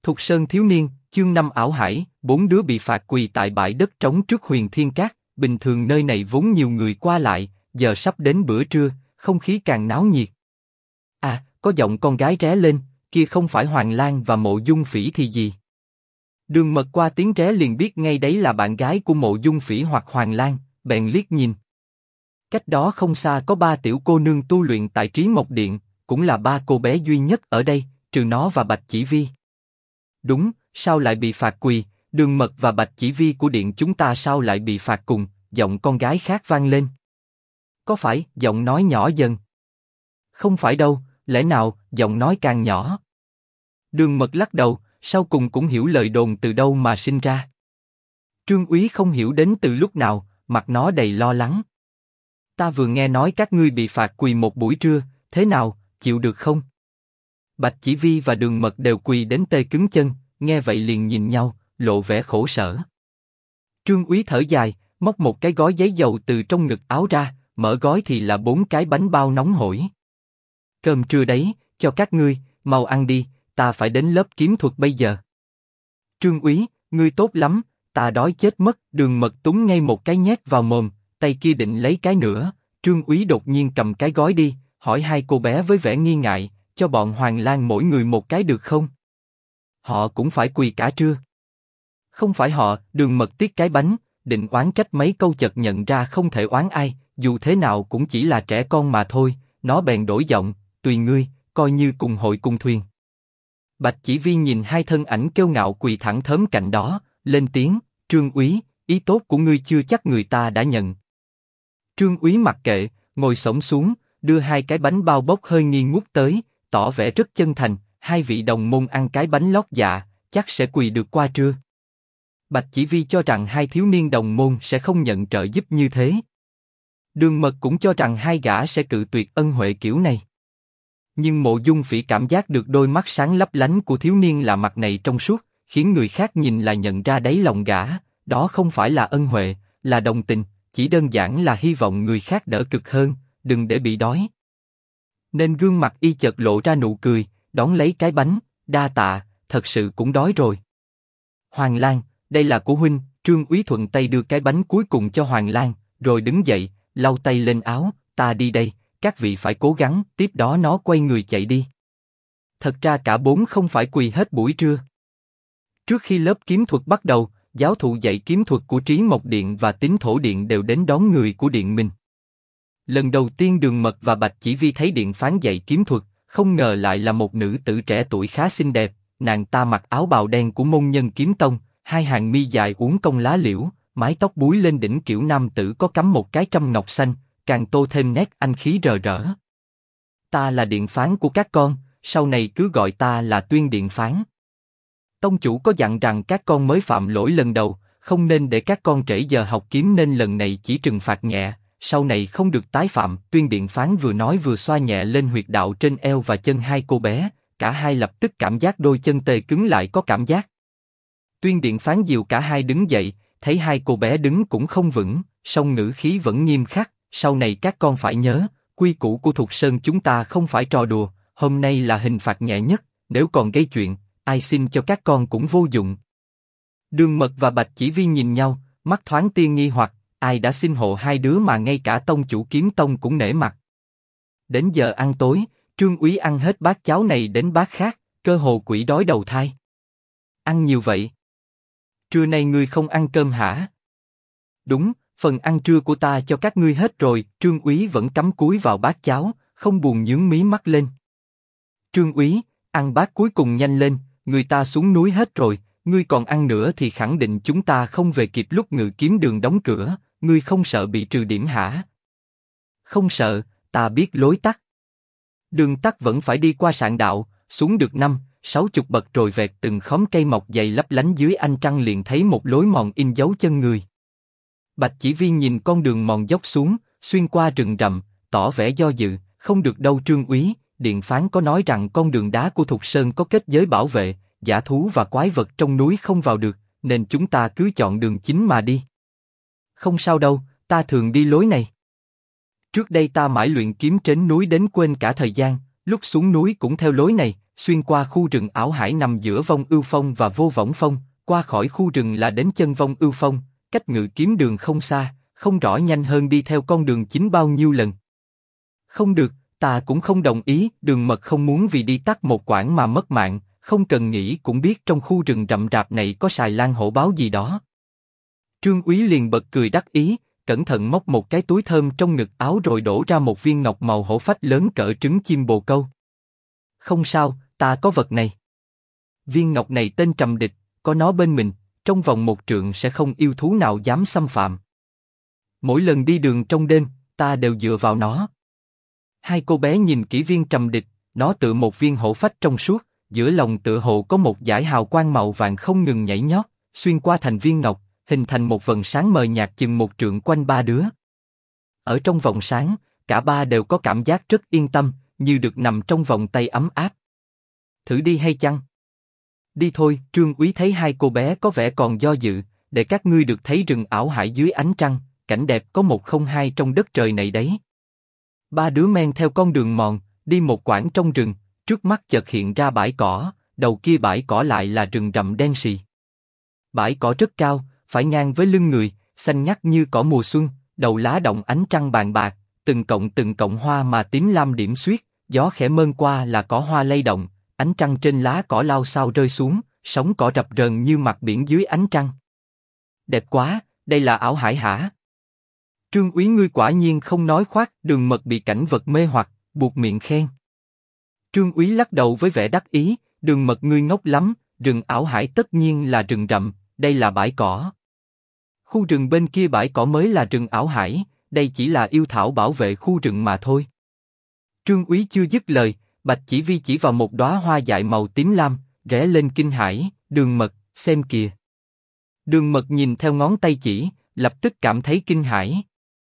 Thục Sơn thiếu niên, chương 5 ảo hải, 4 đứa bị phạt quỳ tại bãi đất trống trước Huyền Thiên Cát. Bình thường nơi này vốn nhiều người qua lại, giờ sắp đến bữa trưa, không khí càng náo nhiệt. À, có giọng con gái ré lên, kia không phải Hoàng Lan và Mộ Dung Phỉ thì gì? Đường Mật qua tiếng ré liền biết ngay đấy là bạn gái của Mộ Dung Phỉ hoặc Hoàng Lan, bèn liếc nhìn. Cách đó không xa có 3 tiểu cô nương tu luyện tại Trí Mộc Điện, cũng là 3 cô bé duy nhất ở đây, trừ nó và Bạch Chỉ Vi. Đúng, sao lại bị phạt quỳ? Đường Mật và Bạch Chỉ Vi của điện chúng ta sao lại bị phạt cùng? Giọng con gái khác vang lên. Có phải? Giọng nói nhỏ dần. Không phải đâu, lẽ nào? Giọng nói càng nhỏ. Đường Mật lắc đầu, sau cùng cũng hiểu lời đồn từ đâu mà sinh ra. Trương Úy không hiểu đến từ lúc nào, mặt nó đầy lo lắng. Ta vừa nghe nói các ngươi bị phạt quỳ một buổi trưa, thế nào, chịu được không? Bạch Chỉ Vi và Đường Mật đều quỳ đến tê cứng chân, nghe vậy liền nhìn nhau, lộ vẻ khổ sở. Trương Úy thở dài, móc một cái gói giấy dầu từ trong ngực áo ra, mở gói thì là 4 cái bánh bao nóng hổi. Cơm trưa đấy, cho các ngươi, mau ăn đi, ta phải đến lớp kiếm thuật bây giờ. Trương Úy, ngươi tốt lắm, ta đói chết mất. Đường Mật túng ngay một cái nhét vào mồm, tay kia định lấy cái nữa. Trương Úy đột nhiên cầm cái gói đi, hỏi 2 cô bé với vẻ nghi ngại, cho bọn Hoàng Lan mỗi người một cái được không? Họ cũng phải quỳ cả trưa. Không phải họ. Đường Mật tiếc cái bánh, định oán trách mấy câu chợt nhận ra không thể oán ai, dù thế nào cũng chỉ là trẻ con mà thôi. Nó bèn đổi giọng, tùy ngươi, coi như cùng hội cùng thuyền. Bạch Chỉ Vi nhìn 2 thân ảnh kiêu ngạo quỳ thẳng thớm cạnh đó, lên tiếng, Trương Úy, ý tốt của ngươi chưa chắc người ta đã nhận. Trương Úy mặc kệ, ngồi xổm xuống, đưa 2 cái bánh bao bốc hơi nghi ngút tới, tỏ vẻ rất chân thành. 2 vị đồng môn ăn cái bánh lót dạ, chắc sẽ quỳ được qua trưa. Bạch Chỉ Vi cho rằng 2 thiếu niên đồng môn sẽ không nhận trợ giúp như thế. Đường Mật cũng cho rằng 2 gã sẽ cự tuyệt ân huệ kiểu này. Nhưng Mộ Dung Phỉ cảm giác được đôi mắt sáng lấp lánh của thiếu niên lạ mặt này trong suốt, khiến người khác nhìn là nhận ra đáy lòng gã, đó không phải là ân huệ, là đồng tình, chỉ đơn giản là hy vọng người khác đỡ cực hơn, đừng để bị đói. Nên gương mặt y chợt lộ ra nụ cười, đón lấy cái bánh, đa tạ, thật sự cũng đói rồi. Hoàng Lan, đây là của huynh. Trương Úy thuận tay đưa cái bánh cuối cùng cho Hoàng Lan, rồi đứng dậy, lau tay lên áo, ta đi đây, các vị phải cố gắng. Tiếp đó nó quay người chạy đi. Thật ra cả 4 không phải quỳ hết buổi trưa. Trước khi lớp kiếm thuật bắt đầu, giáo thụ dạy kiếm thuật của Trí Mộc Điện và Tín Thổ Điện đều đến đón người của điện mình. Lần đầu tiên Đường Mật và Bạch Chỉ Vi thấy điện phán dạy kiếm thuật, không ngờ lại là một nữ tử trẻ tuổi khá xinh đẹp. Nàng ta mặc áo bào đen của môn nhân kiếm tông, 2 hàng mi dài uốn cong lá liễu, mái tóc búi lên đỉnh kiểu nam tử có cắm một cái trâm ngọc xanh, càng tô thêm nét anh khí rờ rỡ. Ta là điện phán của các con, sau này cứ gọi ta là Tuyên điện phán. Tông chủ có dặn rằng các con mới phạm lỗi lần đầu, không nên để các con trễ giờ học kiếm nên lần này chỉ trừng phạt nhẹ, sau này không được tái phạm. Tuyên điện phán vừa nói vừa xoa nhẹ lên huyệt đạo trên eo và chân 2 cô bé, cả hai lập tức cảm giác đôi chân tê cứng lại có cảm giác. Tuyên điện phán dìu cả hai đứng dậy, thấy 2 cô bé đứng cũng không vững, song ngữ khí vẫn nghiêm khắc, sau này các con phải nhớ, quy củ của Thục Sơn chúng ta không phải trò đùa, hôm nay là hình phạt nhẹ nhất, nếu còn gây chuyện, ai xin cho các con cũng vô dụng. Đường Mật và Bạch Chỉ Vi nhìn nhau, mắt thoáng tia nghi hoặc, ai đã xin hộ 2 đứa mà ngay cả tông chủ kiếm tông cũng nể mặt. Đến giờ ăn tối, Trương Úy ăn hết bát cháo này đến bát khác, cơ hồ quỷ đói đầu thai. Ăn nhiều vậy? Trưa nay ngươi không ăn cơm hả? Đúng, phần ăn trưa của ta cho các ngươi hết rồi. Trương Úy vẫn cắm cúi vào bát cháo, không buồn nhướng mí mắt lên. Trương Úy, ăn bát cuối cùng nhanh lên, người ta xuống núi hết rồi, ngươi còn ăn nữa thì khẳng định chúng ta không về kịp lúc Ngự Kiếm Đường đóng cửa. Ngươi không sợ bị trừ điểm hả? Không sợ, ta biết lối tắt. Đường tắt vẫn phải đi qua Sạn Đạo, xuống được 50-60 bậc rồi vẹt từng khóm cây mọc dày lấp lánh dưới ánh trăng liền thấy một lối mòn in dấu chân người. Bạch Chỉ Vi nhìn con đường mòn dốc xuống, xuyên qua rừng rậm, tỏ vẻ do dự, không được đâu Trương Úy, điện phán có nói rằng con đường đá của Thục Sơn có kết giới bảo vệ, dã thú và quái vật trong núi không vào được, nên chúng ta cứ chọn đường chính mà đi. Không sao đâu, ta thường đi lối này. Trước đây ta mãi luyện kiếm trên núi đến quên cả thời gian, lúc xuống núi cũng theo lối này, xuyên qua khu rừng ảo hải nằm giữa Vong Ưu Phong và Vô Võng Phong, qua khỏi khu rừng là đến chân Vong Ưu Phong, cách Ngự Kiếm Đường không xa, không rõ nhanh hơn đi theo con đường chính bao nhiêu lần. Không được, ta cũng không đồng ý, Đường Mật không muốn vì đi tắt một quãng mà mất mạng, không cần nghĩ cũng biết trong khu rừng rậm rạp này có sài lan hổ báo gì đó. Trương Úy liền bật cười đắc ý, cẩn thận móc một cái túi thơm trong ngực áo rồi đổ ra một viên ngọc màu hổ phách lớn cỡ trứng chim bồ câu. Không sao, ta có vật này. Viên ngọc này tên Trầm Địch, có nó bên mình, trong vòng 1 trượng sẽ không yêu thú nào dám xâm phạm. Mỗi lần đi đường trong đêm, ta đều dựa vào nó. Hai cô bé nhìn kỹ viên Trầm Địch, nó tựa một viên hổ phách trong suốt, giữa lòng tựa hồ có một dải hào quang màu vàng không ngừng nhảy nhót, xuyên qua thành viên ngọc, hình thành một vầng sáng mờ nhạt chừng 1 trượng quanh ba đứa. Ở trong vòng sáng, cả ba đều có cảm giác rất yên tâm, như được nằm trong vòng tay ấm áp. Thử đi hay chăng? Đi thôi. Trương Úy thấy hai cô bé có vẻ còn do dự, để các ngươi được thấy rừng ảo hải dưới ánh trăng, cảnh đẹp có một không hai trong đất trời này đấy. Ba đứa men theo con đường mòn, đi một quãng trong rừng, trước mắt chợt hiện ra bãi cỏ, đầu kia bãi cỏ lại là rừng rậm đen sì. Bãi cỏ rất cao, phải ngang với lưng người, xanh ngắt như cỏ mùa xuân, đầu lá động ánh trăng bàn bạc, từng cọng hoa mà tím lam điểm xuyết, gió khẽ mơn qua là cỏ hoa lay động, ánh trăng trên lá cỏ lao xao rơi xuống, sóng cỏ rập rờn như mặt biển dưới ánh trăng. Đẹp quá, đây là ảo hải hả? Trương Úy ngươi quả nhiên không nói khoác. Đường Mật bị cảnh vật mê hoặc, buộc miệng khen. Trương Úy lắc đầu với vẻ đắc ý, Đường Mật ngươi ngốc lắm, rừng ảo hải tất nhiên là rừng rậm, đây là bãi cỏ. Khu rừng bên kia bãi cỏ mới là rừng ảo hải, đây chỉ là yêu thảo bảo vệ khu rừng mà thôi. Trương Úy chưa dứt lời, Bạch Chỉ Vi chỉ vào một đóa hoa dại màu tím lam, rẽ lên kinh hãi, Đường Mật, xem kìa. Đường Mật nhìn theo ngón tay chỉ, lập tức cảm thấy kinh hãi.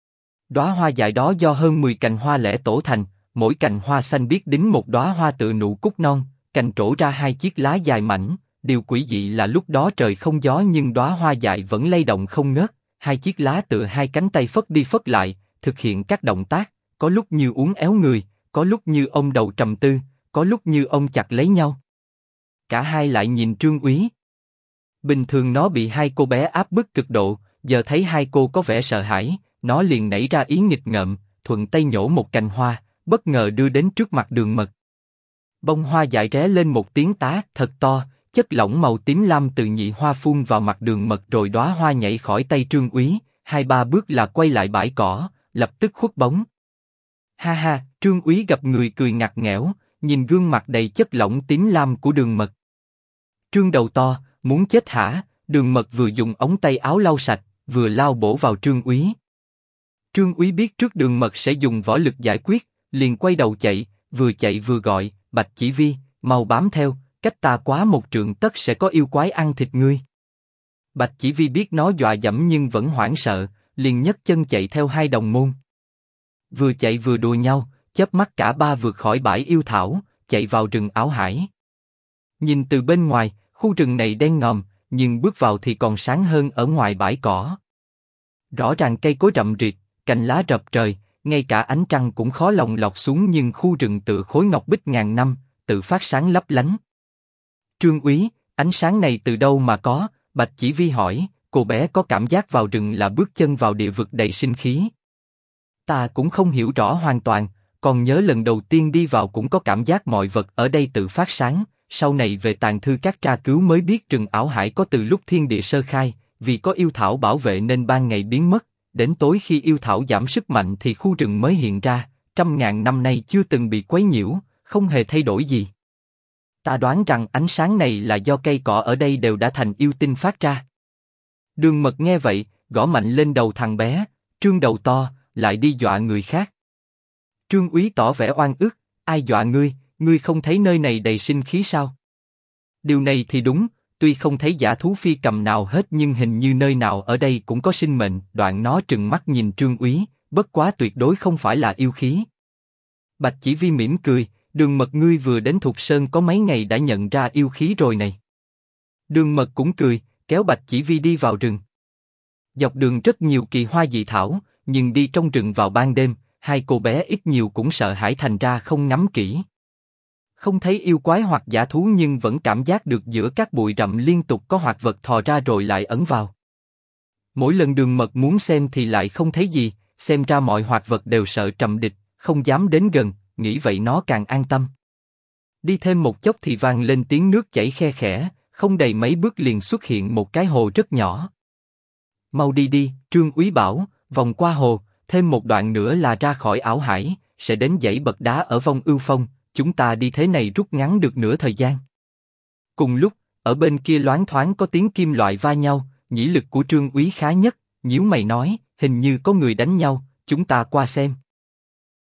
Đóa hoa dại đó do hơn 10 cành hoa lẻ tổ thành, mỗi cành hoa xanh biếc đính một đóa hoa tựa nụ cúc non, cành trổ ra 2 chiếc lá dài mảnh. Điều quỷ dị là lúc đó trời không gió nhưng đóa hoa dại vẫn lay động không ngớt, 2 chiếc lá tựa 2 cánh tay phất đi phất lại, thực hiện các động tác, có lúc như uốn éo người, có lúc như ôm đầu trầm tư, có lúc như ôm chặt lấy nhau. Cả hai lại nhìn Trương Úy. Bình thường nó bị hai cô bé áp bức cực độ, giờ thấy hai cô có vẻ sợ hãi, nó liền nảy ra ý nghịch ngợm, thuận tay nhổ một cành hoa, bất ngờ đưa đến trước mặt Đường Mật. Bông hoa dại ré lên một tiếng tá thật to, chất lỏng màu tím lam từ nhị hoa phun vào mặt Đường Mật rồi đóa hoa nhảy khỏi tay Trương Úy, 2-3 bước là quay lại bãi cỏ, lập tức khuất bóng. Ha ha, Trương Úy gặp người cười ngặt nghẽo, nhìn gương mặt đầy chất lỏng tím lam của Đường Mật. Trương đầu to, muốn chết hả? Đường Mật vừa dùng ống tay áo lau sạch, vừa lao bổ vào Trương Úy. Trương Úy biết trước Đường Mật sẽ dùng võ lực giải quyết, liền quay đầu chạy vừa gọi, Bạch Chỉ Vi, mau bám theo, cách ta quá 1 trượng tất sẽ có yêu quái ăn thịt ngươi. Bạch Chỉ Vi biết nó dọa dẫm nhưng vẫn hoảng sợ, liền nhấc chân chạy theo hai đồng môn. Vừa chạy vừa đùa nhau, chớp mắt cả ba vượt khỏi bãi yêu thảo, chạy vào rừng ảo hải. Nhìn từ bên ngoài, khu rừng này đen ngòm, nhưng bước vào thì còn sáng hơn ở ngoài bãi cỏ. Rõ ràng cây cối rậm rịt, cành lá rập trời, ngay cả ánh trăng cũng khó lòng lọt xuống nhưng khu rừng tựa khối ngọc bích ngàn năm, tự phát sáng lấp lánh. Trương Úy, ánh sáng này từ đâu mà có? Bạch Chỉ Vi hỏi, cô bé có cảm giác vào rừng là bước chân vào địa vực đầy sinh khí. Ta cũng không hiểu rõ hoàn toàn, còn nhớ lần đầu tiên đi vào cũng có cảm giác mọi vật ở đây tự phát sáng, sau này về tàng thư các tra cứu mới biết rừng ảo hải có từ lúc thiên địa sơ khai, vì có yêu thảo bảo vệ nên ban ngày biến mất, đến tối khi yêu thảo giảm sức mạnh thì khu rừng mới hiện ra, 100.000 năm nay chưa từng bị quấy nhiễu, không hề thay đổi gì. Ta đoán rằng ánh sáng này là do cây cỏ ở đây đều đã thành yêu tinh phát ra. Đường Mật nghe vậy, gõ mạnh lên đầu thằng bé, Trương đầu to, lại đi dọa người khác. Trương Úy tỏ vẻ oan ức, ai dọa ngươi, ngươi không thấy nơi này đầy sinh khí sao? Điều này thì đúng, tuy không thấy dã thú phi cầm nào hết nhưng hình như nơi nào ở đây cũng có sinh mệnh. Đoạn nó trừng mắt nhìn Trương Úy, bất quá tuyệt đối không phải là yêu khí. Bạch Chỉ Vi mỉm cười, Đường Mật ngươi vừa đến Thục Sơn có mấy ngày đã nhận ra yêu khí rồi này. Đường Mật cũng cười, kéo Bạch Chỉ Vi đi vào rừng. Dọc đường rất nhiều kỳ hoa dị thảo, nhưng đi trong rừng vào ban đêm, hai cô bé ít nhiều cũng sợ hãi thành ra không ngắm kỹ. Không thấy yêu quái hoặc dã thú nhưng vẫn cảm giác được giữa các bụi rậm liên tục có hoạt vật thò ra rồi lại ẩn vào. Mỗi lần Đường Mật muốn xem thì lại không thấy gì, xem ra mọi hoạt vật đều sợ Trầm Địch, không dám đến gần, nghĩ vậy nó càng an tâm. Đi thêm một chốc thì vang lên tiếng nước chảy khe khẽ, không đầy mấy bước liền xuất hiện một cái hồ rất nhỏ. Mau đi đi, Trương Úy bảo, vòng qua hồ, thêm một đoạn nữa là ra khỏi ảo hải, sẽ đến dãy bậc đá ở Vong Ưu Phong, chúng ta đi thế này rút ngắn được nửa thời gian. Cùng lúc, ở bên kia loáng thoáng có tiếng kim loại va nhau, nhĩ lực của Trương Úy khá nhất, nhíu mày nói, hình như có người đánh nhau, chúng ta qua xem.